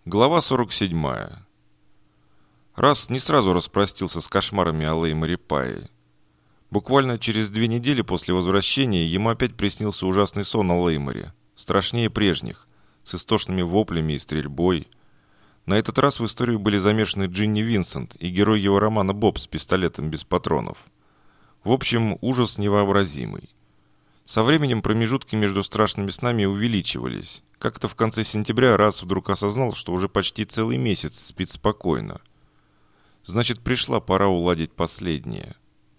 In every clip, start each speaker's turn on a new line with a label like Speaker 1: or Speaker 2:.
Speaker 1: Глава 47. Расс не сразу распростился с кошмарами о Лейморе Пае. Буквально через 2 недели после возвращения ему опять приснился ужасный сон о Лейморе, страшнее прежних, с истошными воплями и стрельбой. На этот раз в историю были замешаны Джинни Винсент и герой его романа Боб с пистолетом без патронов. В общем, ужас невообразимый. Со временем промежутки между страшными снами увеличивались. Как-то в конце сентября Расс вдруг осознал, что уже почти целый месяц спит спокойно. Значит, пришла пора уладить последнее.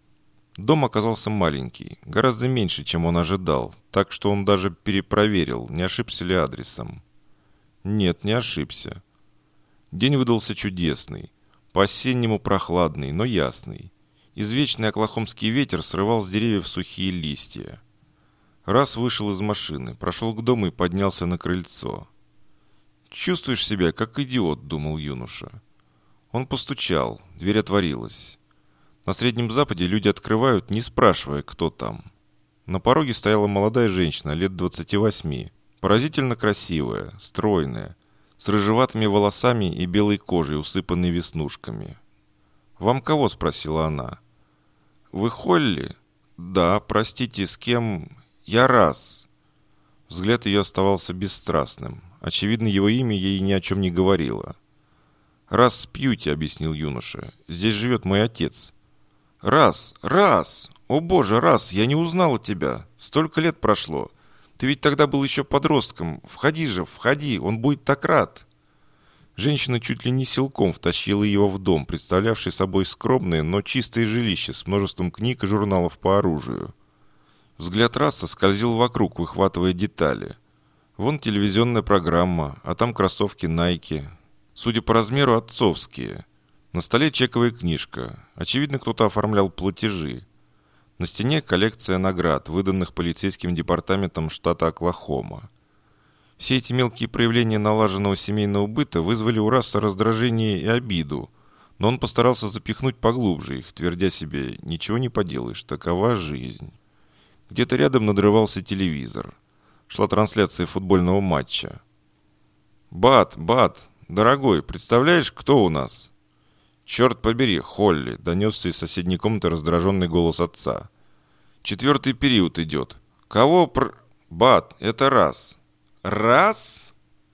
Speaker 1: Дом оказался маленький, гораздо меньше, чем он ожидал, так что он даже перепроверил, не ошибся ли адресом. Нет, не ошибся. День выдался чудесный, по-осеннему прохладный, но ясный. Извечный оклахомский ветер срывал с деревьев сухие листья. Расс вышел из машины, прошел к дому и поднялся на крыльцо. «Чувствуешь себя, как идиот», — думал юноша. Он постучал, дверь отворилась. На Среднем Западе люди открывают, не спрашивая, кто там. На пороге стояла молодая женщина, лет 28, поразительно красивая, стройная, с рыжеватыми волосами и белой кожей, усыпанной веснушками. «Вам кого?» — спросила она. «Вы Холли?» «Да, простите, с кем?» «Я Расс». Взгляд ее оставался бесстрастным. Очевидно, его имя ей ни о чем не говорило. «Расс Пьюти», — объяснил юноша. «Здесь живет мой отец». «Расс! Расс! О боже, Расс, я не узнала тебя. Столько лет прошло. Ты ведь тогда был еще подростком. Входи же, входи, он будет так рад». Женщина чуть ли не силком втащила его в дом, представлявший собой скромное, но чистое жилище с множеством книг и журналов по оружию. Взгляд Расса скользил вокруг, выхватывая детали. Вон телевизионная программа, а там кроссовки Nike. Судя по размеру, отцовские. На столе чековая книжка. Очевидно, кто-то оформлял платежи. На стене коллекция наград, выданных полицейским департаментом штата Оклахома. Все эти мелкие проявления налаженного семейного быта вызвали у Расса раздражение и обиду, но он постарался запихнуть поглубже их, твердя себе: «Ничего не поделаешь, такова жизнь». Где-то рядом надрывался телевизор. Шла трансляция футбольного матча. «Бат, дорогой, представляешь, кто у нас?» «Черт побери, Холли!» — донесся из соседней комнаты раздраженный голос отца. «4-й период идет. Кого Бат, это Расс». «Расс?»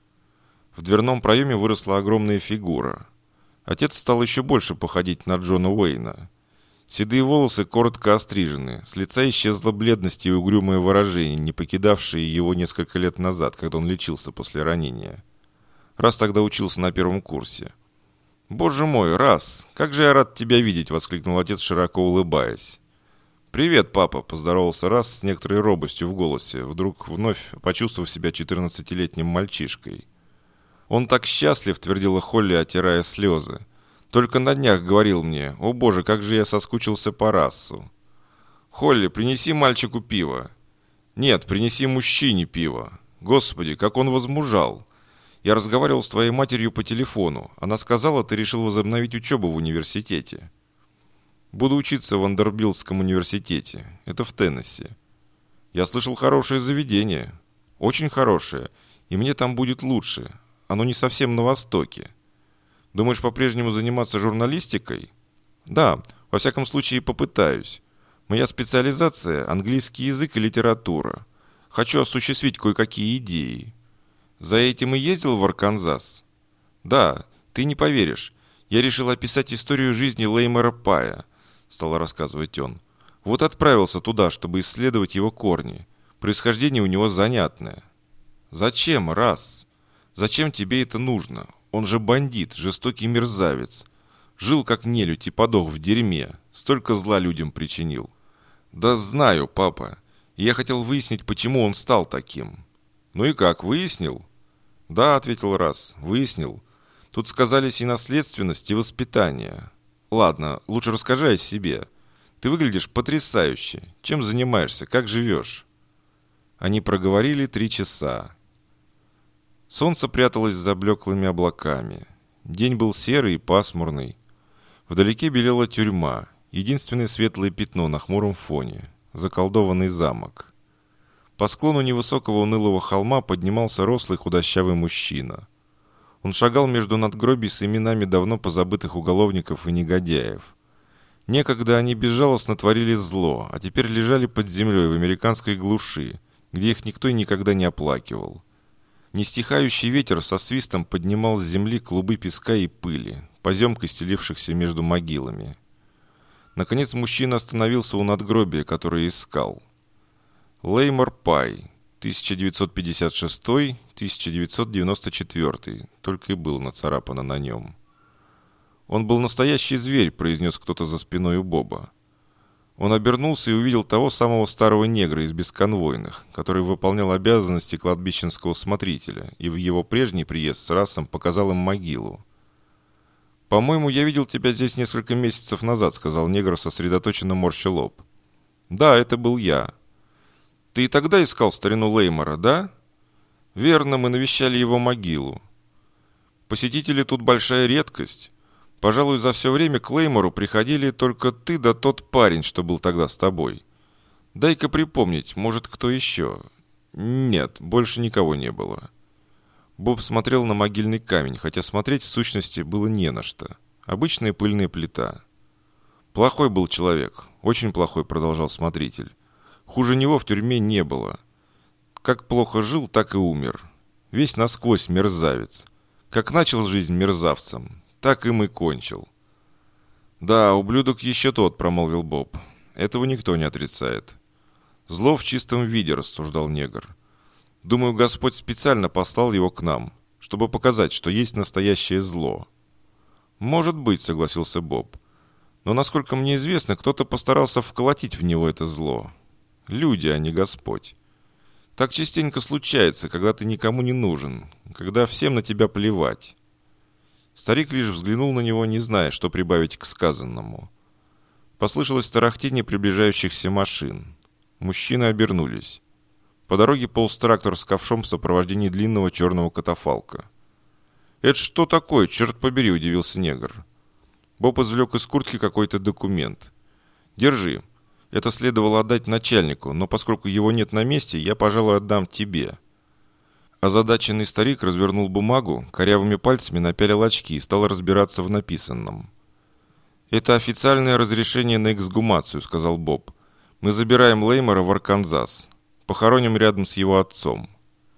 Speaker 1: В дверном проеме выросла огромная фигура. Отец стал еще больше походить на Джона Уэйна. Седые волосы коротко острижены, с лица исчезла бледность и угрюмое выражение, не покидавшее его несколько лет назад, когда он лечился после ранения. Расс тогда учился на 1-м курсе. «Боже мой, Расс, как же я рад тебя видеть!» — воскликнул отец, широко улыбаясь. «Привет, папа!» — поздоровался Расс с некоторой робостью в голосе, вдруг вновь почувствовав себя 14-летним мальчишкой. «Он так счастлив!» — твердила Холли, отирая слезы. «Только на днях говорил мне: о боже, как же я соскучился по Рассу!» «Холли, принеси мальчику пиво!» «Нет, принеси мужчине пиво!» «Господи, как он возмужал!» «Я разговаривал с твоей матерью по телефону. Она сказала, ты решил возобновить учебу в университете». «Буду учиться в Вандербильтском университете. Это в Теннесси. Я слышал, хорошее заведение. Очень хорошее. И мне там будет лучше. Оно не совсем на востоке. Думаешь, по-прежнему заниматься журналистикой?» «Да, во всяком случае попытаюсь. Моя специализация – английский язык и литература. Хочу осуществить кое-какие идеи». «За этим и ездил в Арканзас?» «Да, ты не поверишь. Я решил описать историю жизни Леймора Пая», – стал рассказывать он. «Вот отправился туда, чтобы исследовать его корни. Происхождение у него занятное». «Зачем, Расс? Зачем тебе это нужно? Он же бандит, жестокий мерзавец. Жил как нелюдь и подох в дерьме. Столько зла людям причинил». «Да знаю, папа. Я хотел выяснить, почему он стал таким». «Ну и как, выяснил?» «Да», — ответил Расс, — «выяснил. Тут сказались и наследственность, и воспитание. Ладно, лучше расскажи о себе. Ты выглядишь потрясающе. Чем занимаешься? Как живешь?» Они проговорили 3 часа. Солнце пряталось за блеклыми облаками. День был серый и пасмурный. Вдалеке белела тюрьма, единственное светлое пятно на хмуром фоне, заколдованный замок. По склону невысокого унылого холма поднимался рослый худощавый мужчина. Он шагал между надгробий с именами давно позабытых уголовников и негодяев. Некогда они безжалостно творили зло, а теперь лежали под землей в американской глуши, где их никто и никогда не оплакивал. Нестихающий ветер со свистом поднимал с земли клубы песка и пыли, поземкой стелившихся между могилами. Наконец мужчина остановился у надгробия, которое искал. Леймор Пай, 1956-1994, только и было нацарапано на нем. «Он был настоящий зверь», — произнес кто-то за спиной у Боба. Он обернулся и увидел того самого старого негра из бесконвойных, который выполнял обязанности кладбищенского смотрителя, и в его прежний приезд с Рассом показал им могилу. «По-моему, я видел тебя здесь несколько месяцев назад», — сказал негр, сосредоточенно морща лоб. «Да, это был я». «Ты и тогда искал старину Леймора, да?» «Верно, мы навещали его могилу. Посетители тут большая редкость. Пожалуй, за все время к Леймору приходили только ты да тот парень, что был тогда с тобой. Дай-ка припомнить, может, кто еще?» «Нет, больше никого не было». Боб смотрел на могильный камень, хотя смотреть в сущности было не на что. Обычная пыльная плита. «Плохой был человек, очень плохой», — продолжал смотритель. «Хуже него в тюрьме не было. Как плохо жил, так и умер. Весь насквозь мерзавец. Как начал жизнь мерзавцем, так им и кончил». «Да, ублюдок еще тот», — промолвил Боб. «Этого никто не отрицает». «Зло в чистом виде», — рассуждал негр. «Думаю, Господь специально послал его к нам, чтобы показать, что есть настоящее зло». «Может быть», — согласился Боб. «Но, насколько мне известно, кто-то постарался вколотить в него это зло. Люди, а не Господь. Так частенько случается, когда ты никому не нужен, когда всем на тебя плевать». Старик лишь взглянул на него, не зная, что прибавить к сказанному. Послышалось тарахтение приближающихся машин. Мужчины обернулись. По дороге полз трактор с ковшом в сопровождении длинного черного катафалка. «Это что такое, черт побери?» – удивился негр. Боб извлек из куртки какой-то документ. «Держи. Это следовало отдать начальнику, но поскольку его нет на месте, я, пожалуй, отдам тебе». Озадаченный старик развернул бумагу, корявыми пальцами напялил очки и стал разбираться в написанном. «Это официальное разрешение на эксгумацию», – сказал Боб. «Мы забираем Леймора в Арканзас. Похороним рядом с его отцом».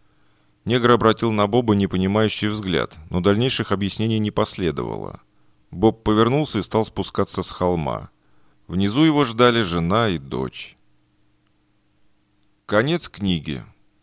Speaker 1: Негр обратил на Боба непонимающий взгляд, но дальнейших объяснений не последовало. Боб повернулся и стал спускаться с холма. Внизу его ждали жена и дочь. Конец книги.